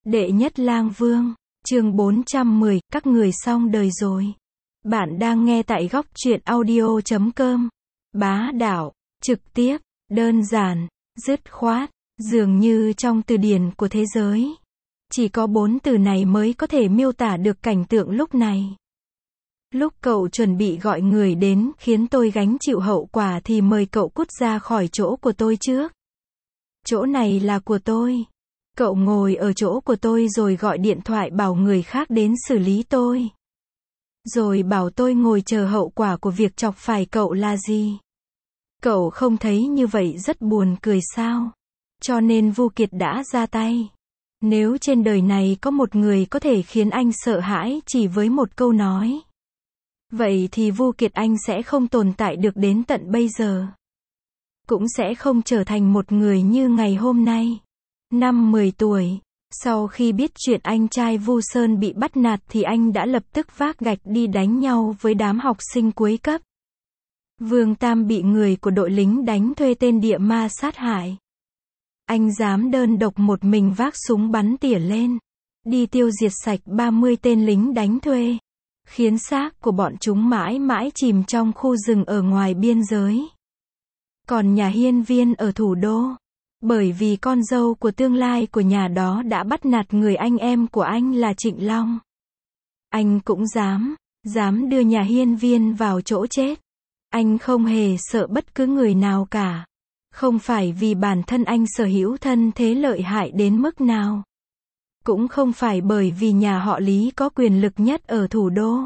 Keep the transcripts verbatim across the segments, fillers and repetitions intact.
Đệ nhất lang vương, chương bốn trăm mười, các người xong đời rồi. Bạn đang nghe tại góc truyện audio chấm com. Bá đạo, trực tiếp, đơn giản, dứt khoát, dường như trong từ điển của thế giới. Chỉ có bốn từ này mới có thể miêu tả được cảnh tượng lúc này. Lúc cậu chuẩn bị gọi người đến khiến tôi gánh chịu hậu quả thì mời cậu cút ra khỏi chỗ của tôi trước. Chỗ này là của tôi. Cậu ngồi ở chỗ của tôi rồi gọi điện thoại bảo người khác đến xử lý tôi. Rồi bảo tôi ngồi chờ hậu quả của việc chọc phải cậu là gì. Cậu không thấy như vậy rất buồn cười sao? Cho nên Vu Kiệt đã ra tay. Nếu trên đời này có một người có thể khiến anh sợ hãi chỉ với một câu nói, vậy thì Vu Kiệt anh sẽ không tồn tại được đến tận bây giờ. Cũng sẽ không trở thành một người như ngày hôm nay. Năm mười tuổi, sau khi biết chuyện anh trai Vu Sơn bị bắt nạt thì anh đã lập tức vác gạch đi đánh nhau với đám học sinh cuối cấp. Vương Tam bị người của đội lính đánh thuê tên Địa Ma sát hại. Anh dám đơn độc một mình vác súng bắn tỉa lên, đi tiêu diệt sạch ba mươi tên lính đánh thuê, khiến xác của bọn chúng mãi mãi chìm trong khu rừng ở ngoài biên giới. Còn nhà hiên viên ở thủ đô, bởi vì con dâu của tương lai của nhà đó đã bắt nạt người anh em của anh là Trịnh Long. Anh cũng dám, dám đưa nhà hiên viên vào chỗ chết. Anh không hề sợ bất cứ người nào cả. Không phải vì bản thân anh sở hữu thân thế lợi hại đến mức nào. Cũng không phải bởi vì nhà họ Lý có quyền lực nhất ở thủ đô.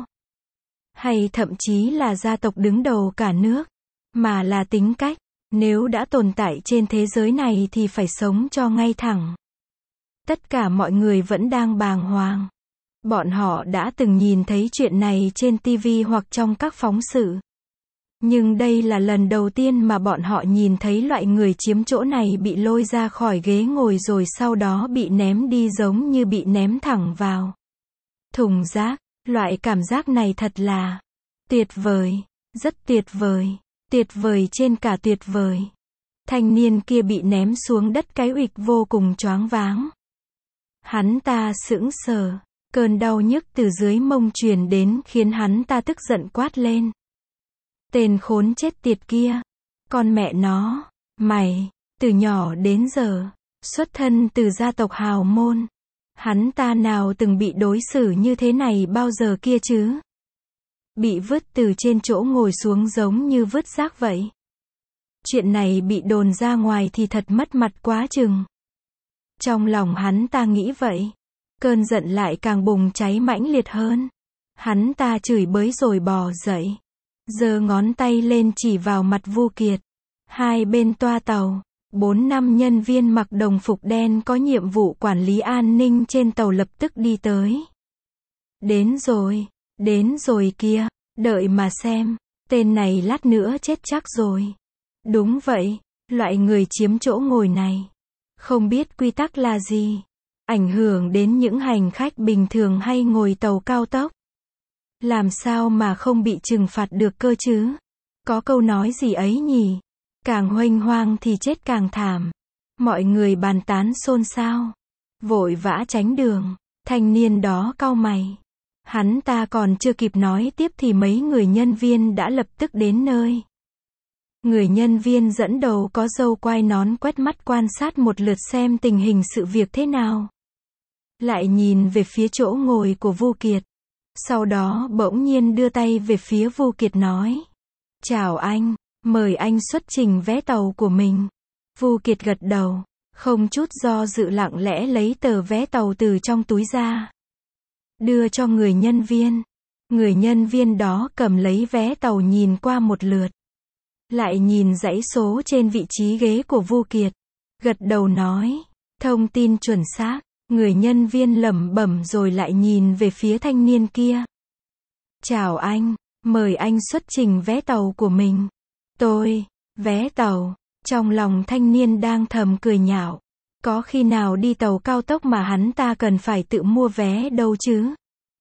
Hay thậm chí là gia tộc đứng đầu cả nước. Mà là tính cách. Nếu đã tồn tại trên thế giới này thì phải sống cho ngay thẳng. Tất cả mọi người vẫn đang bàng hoàng. Bọn họ đã từng nhìn thấy chuyện này trên ti vi hoặc trong các phóng sự. Nhưng đây là lần đầu tiên mà bọn họ nhìn thấy loại người chiếm chỗ này bị lôi ra khỏi ghế ngồi rồi sau đó bị ném đi giống như bị ném thẳng vào thùng rác. Loại cảm giác này thật là tuyệt vời, rất tuyệt vời. Tuyệt vời trên cả tuyệt vời. Thanh niên kia bị ném xuống đất cái uịch vô cùng choáng váng. Hắn ta sững sờ, cơn đau nhức từ dưới mông truyền đến khiến hắn ta tức giận quát lên. Tên khốn chết tiệt kia, con mẹ nó, mày, từ nhỏ đến giờ, xuất thân từ gia tộc hào môn. Hắn ta nào từng bị đối xử như thế này bao giờ kia chứ? Bị vứt từ trên chỗ ngồi xuống giống như vứt rác vậy. Chuyện này bị đồn ra ngoài thì thật mất mặt quá chừng. Trong lòng hắn ta nghĩ vậy. Cơn giận lại càng bùng cháy mãnh liệt hơn. Hắn ta chửi bới rồi bò dậy. Giơ ngón tay lên chỉ vào mặt Vu Kiệt. Hai bên toa tàu, bốn năm nhân viên mặc đồng phục đen có nhiệm vụ quản lý an ninh trên tàu lập tức đi tới. Đến rồi. Đến rồi kia, đợi mà xem, tên này lát nữa chết chắc rồi. Đúng vậy, loại người chiếm chỗ ngồi này, không biết quy tắc là gì, ảnh hưởng đến những hành khách bình thường hay ngồi tàu cao tốc. Làm sao mà không bị trừng phạt được cơ chứ? Có câu nói gì ấy nhỉ? Càng huênh hoang thì chết càng thảm. Mọi người bàn tán xôn xao, vội vã tránh đường. Thanh niên đó cau mày. Hắn ta còn chưa kịp nói tiếp thì mấy người nhân viên đã lập tức đến nơi. Người nhân viên dẫn đầu có râu quai nón quét mắt quan sát một lượt xem tình hình sự việc thế nào. Lại nhìn về phía chỗ ngồi của Vu Kiệt. Sau đó bỗng nhiên đưa tay về phía Vu Kiệt nói. Chào anh, mời anh xuất trình vé tàu của mình. Vu Kiệt gật đầu, không chút do dự lặng lẽ lấy tờ vé tàu từ trong túi ra. Đưa cho người nhân viên. Người nhân viên đó cầm lấy vé tàu nhìn qua một lượt. Lại nhìn dãy số trên vị trí ghế của Vu Kiệt. Gật đầu nói. Thông tin chuẩn xác. Người nhân viên lẩm bẩm rồi lại nhìn về phía thanh niên kia. Chào anh, mời anh xuất trình vé tàu của mình. Tôi, vé tàu. Trong lòng thanh niên đang thầm cười nhạo. Có khi nào đi tàu cao tốc mà hắn ta cần phải tự mua vé đâu chứ?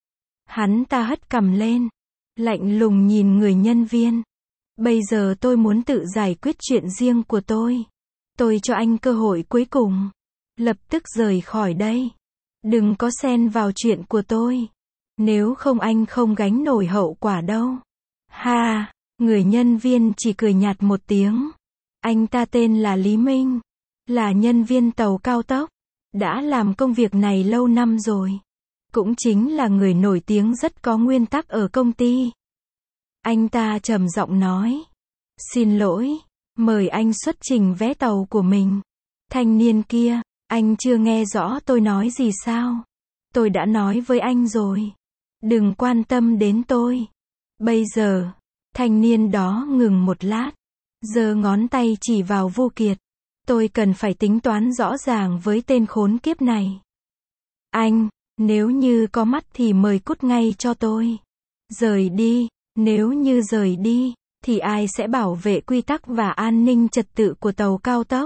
Hắn ta hất cằm lên, lạnh lùng nhìn người nhân viên. Bây giờ tôi muốn tự giải quyết chuyện riêng của tôi. Tôi cho anh cơ hội cuối cùng. Lập tức rời khỏi đây. Đừng có xen vào chuyện của tôi. Nếu không anh không gánh nổi hậu quả đâu. Ha, người nhân viên chỉ cười nhạt một tiếng. Anh ta tên là Lý Minh. Là nhân viên tàu cao tốc. Đã làm công việc này lâu năm rồi. Cũng chính là người nổi tiếng rất có nguyên tắc ở công ty. Anh ta trầm giọng nói. Xin lỗi, mời anh xuất trình vé tàu của mình. Thanh niên kia, anh chưa nghe rõ tôi nói gì sao? Tôi đã nói với anh rồi. Đừng quan tâm đến tôi. Bây giờ, thanh niên đó ngừng một lát. Giơ ngón tay chỉ vào Vô Kiệt. Tôi cần phải tính toán rõ ràng với tên khốn kiếp này. Anh, nếu như có mắt thì mời cút ngay cho tôi. Rời đi, nếu như rời đi, thì ai sẽ bảo vệ quy tắc và an ninh trật tự của tàu cao tốc?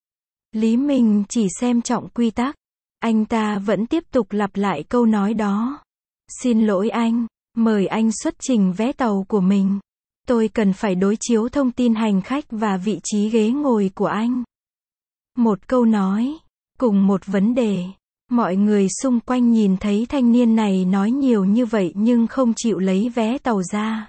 Lý Minh chỉ xem trọng quy tắc. Anh ta vẫn tiếp tục lặp lại câu nói đó. Xin lỗi anh, mời anh xuất trình vé tàu của mình. Tôi cần phải đối chiếu thông tin hành khách và vị trí ghế ngồi của anh. Một câu nói, cùng một vấn đề. Mọi người xung quanh nhìn thấy thanh niên này nói nhiều như vậy nhưng không chịu lấy vé tàu ra.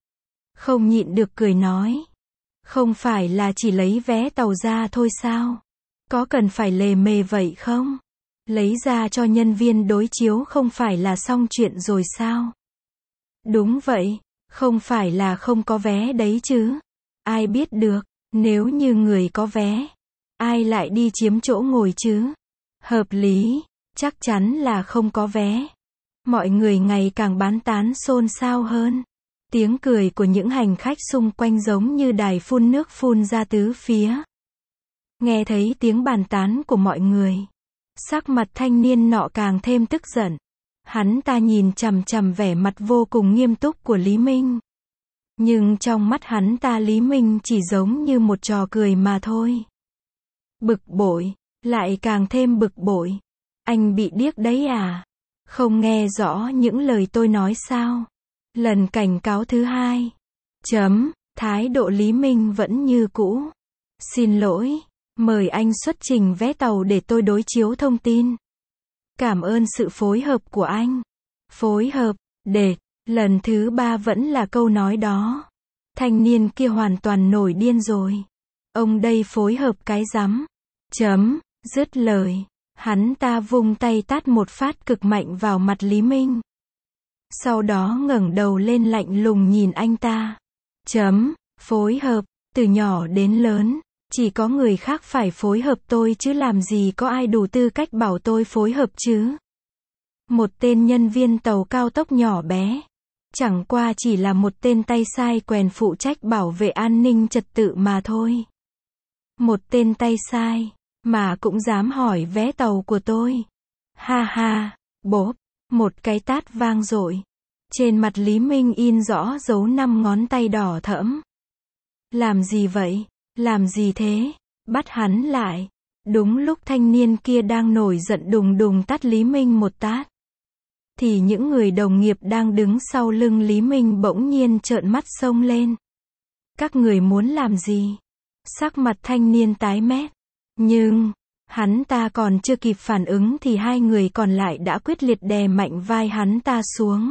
Không nhịn được cười nói. Không phải là chỉ lấy vé tàu ra thôi sao? Có cần phải lề mề vậy không? Lấy ra cho nhân viên đối chiếu không phải là xong chuyện rồi sao? Đúng vậy, không phải là không có vé đấy chứ. Ai biết được, nếu như người có vé, ai lại đi chiếm chỗ ngồi chứ? Hợp lý, chắc chắn là không có vé. Mọi người ngày càng bán tán xôn xao hơn. Tiếng cười của những hành khách xung quanh giống như đài phun nước phun ra tứ phía. Nghe thấy tiếng bàn tán của mọi người, sắc mặt thanh niên nọ càng thêm tức giận. Hắn ta nhìn chằm chằm vẻ mặt vô cùng nghiêm túc của Lý Minh. Nhưng trong mắt hắn ta Lý Minh chỉ giống như một trò cười mà thôi. Bực bội, lại càng thêm bực bội. Anh bị điếc đấy à? Không nghe rõ những lời tôi nói sao? Lần cảnh cáo thứ hai. Chấm, thái độ Lý Minh vẫn như cũ. Xin lỗi, mời anh xuất trình vé tàu để tôi đối chiếu thông tin. Cảm ơn sự phối hợp của anh. Phối hợp, để, lần thứ ba vẫn là câu nói đó. Thanh niên kia hoàn toàn nổi điên rồi. Ông đây phối hợp cái rắm. Chấm, dứt lời. Hắn ta vung tay tát một phát cực mạnh vào mặt Lý Minh. Sau đó ngẩng đầu lên lạnh lùng nhìn anh ta. Chấm, phối hợp, từ nhỏ đến lớn, chỉ có người khác phải phối hợp tôi chứ làm gì có ai đủ tư cách bảo tôi phối hợp chứ. Một tên nhân viên tàu cao tốc nhỏ bé. Chẳng qua chỉ là một tên tay sai quèn phụ trách bảo vệ an ninh trật tự mà thôi. Một tên tay sai, mà cũng dám hỏi vé tàu của tôi. Ha ha, bốp, một cái tát vang dội. Trên mặt Lý Minh in rõ dấu năm ngón tay đỏ thẫm. Làm gì vậy? Làm gì thế? Bắt hắn lại. Đúng lúc thanh niên kia đang nổi giận đùng đùng tát Lý Minh một tát. Thì những người đồng nghiệp đang đứng sau lưng Lý Minh bỗng nhiên trợn mắt xông lên. Các người muốn làm gì? Sắc mặt thanh niên tái mét. Nhưng, hắn ta còn chưa kịp phản ứng thì hai người còn lại đã quyết liệt đè mạnh vai hắn ta xuống.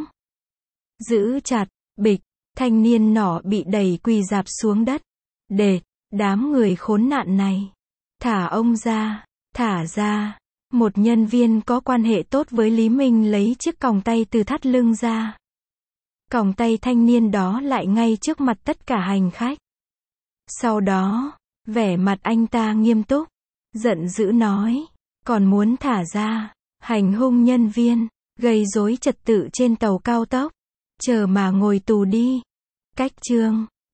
Giữ chặt, bịch, thanh niên nọ bị đẩy quỳ rạp xuống đất. Để, đám người khốn nạn này. Thả ông ra, thả ra. Một nhân viên có quan hệ tốt với Lý Minh lấy chiếc còng tay từ thắt lưng ra. Còng tay thanh niên đó lại ngay trước mặt tất cả hành khách. Sau đó, vẻ mặt anh ta nghiêm túc, giận dữ nói, còn muốn thả ra, hành hung nhân viên, gây rối trật tự trên tàu cao tốc, chờ mà ngồi tù đi. Cách chương